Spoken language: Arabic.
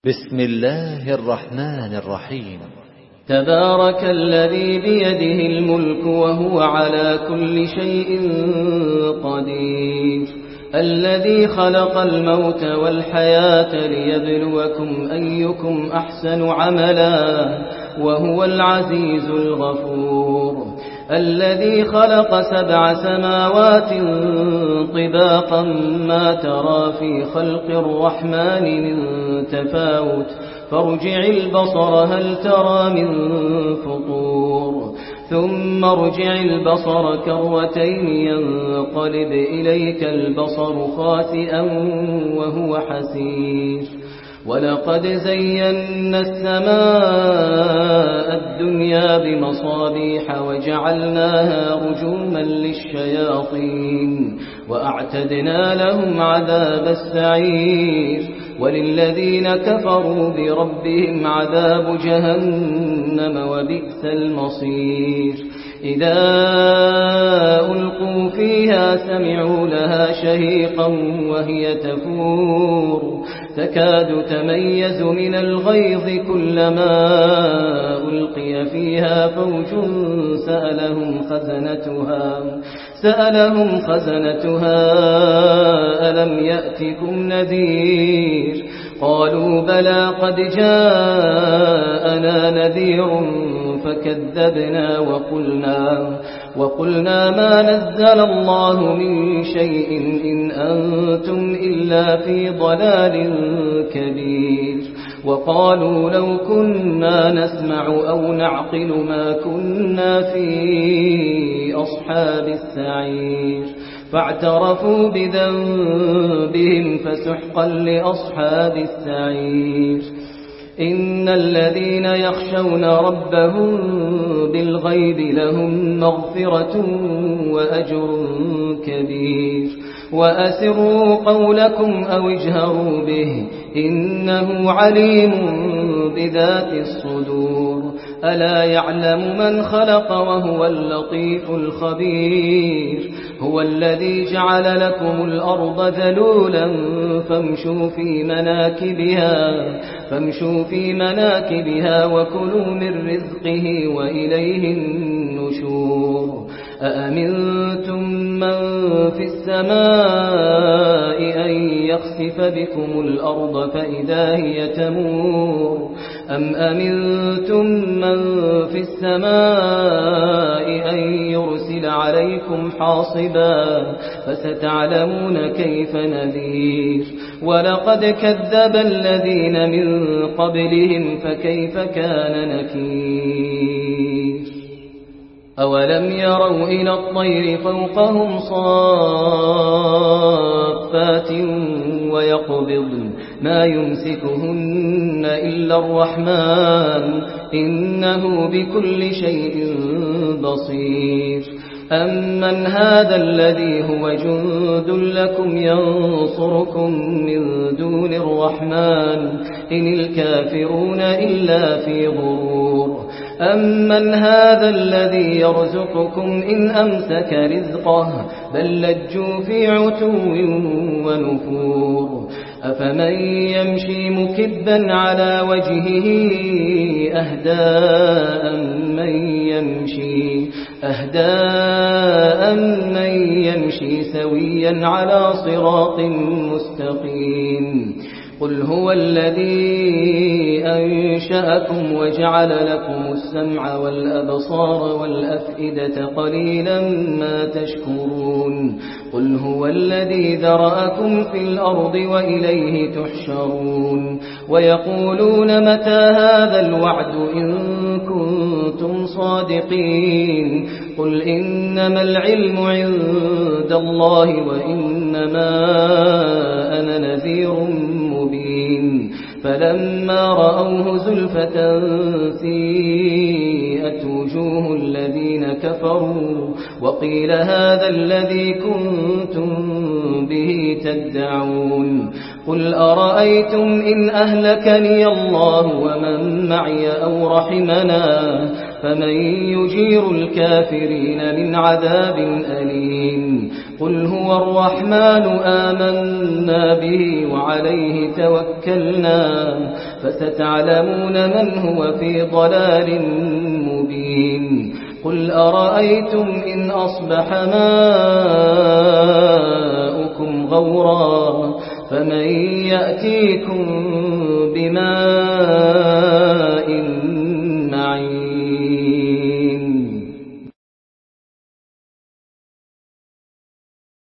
بسم الله الرحمن الرحيم. تبارك الذي بيده الملك وهو على كل شيء قدير، الذي خلق الموت والحياة ليبلوكم أيكم أحسن عملا وهو العزيز الغفور، الذي خلق 7 سماوات طباقا ما ترى في خلق الرحمن من تفاوت فارجع البصر هل ترى من فطور ثم ارجع البصر كرتين ينقلب إليك البصر خاسئا وهو حسير، ولقد زينا السماء الدنيا بمصابيح وجعلناها رجوما للشياطين وأعتدنا لهم عذاب السعير، وللذين كفروا بربهم عذاب جهنم وبئس المصير. إذا ألقوا فيها سمعوا لها شهيقا وهي تفور تكاد تميز من الغيظ كلما ألقي فيها فوج سألهم خزنتها ألم يأتكم نذير قالوا بلى قد جاءنا نذير فكذبنا وقلنا ما نزل الله من شيء إن أنتم إلا في ضلال كبير، وقالوا لو كنا نسمع أو نعقل ما كنا في أصحاب السعير، فاعترفوا بذنبهم فسحقا لأصحاب السعير. إن الذين يخشون ربهم بالغيب لهم مغفرة وأجر كبير، وأسروا قولكم أو اجهروا به إنه عليم بذات الصدور، ألا يعلم من خلق وهو اللطيف الخبير، هو الذي جعل لكم الأرض ذلولا فامشوا في مناكبها وكلوا من رزقه وإليه النشور. أأمنتم من في السماء أن يخسف بكم الأرض فإذا هي تمور أم أمنتم من في السماء أن يرسل عليكم حاصبا فستعلمون كيف نذير. ولقد كذب الذين من قبلهم فكيف كان نكير. أولم يروا إلى الطير فوقهم صافات ويقبضن ما يمسكهن إلا الرحمن إنه بكل شيء بصير. أمن هذا الذي هو جند لكم ينصركم من دون الرحمن إن الكافرون إلا في غرور. أمن هذا الذي يرزقكم إن أمسك رزقه بل لجوا في عتو ونفور. أفمن يمشي مكبا على وجهه أهدى من يمشي سويا على صراط مستقيم. قل هو الذي أنشأكم وجعل لكم السمع والأبصار والأفئدة قليلا ما تشكرون. قل هو الذي ذرأكم في الأرض وإليه تحشرون. ويقولون متى هذا الوعد إن كنتم صادقين. قل إنما العلم عند الله وإنما أنا نذير مبين. فلما رأوه زلفة سيئت وجوه الذين كفروا وقيل هذا الذي كنتم به تدعون. قل أرأيتم إن أهلكني الله ومن معي أو رحمنا فمن يجير الكافرين من عذاب أليم قل هو الرحمن آمنا به وعليه توكلنا فستعلمون من هو في ضلال مبين قل أرأيتم إن أصبح ماؤكم غورا فمن يأتيكم بماء معين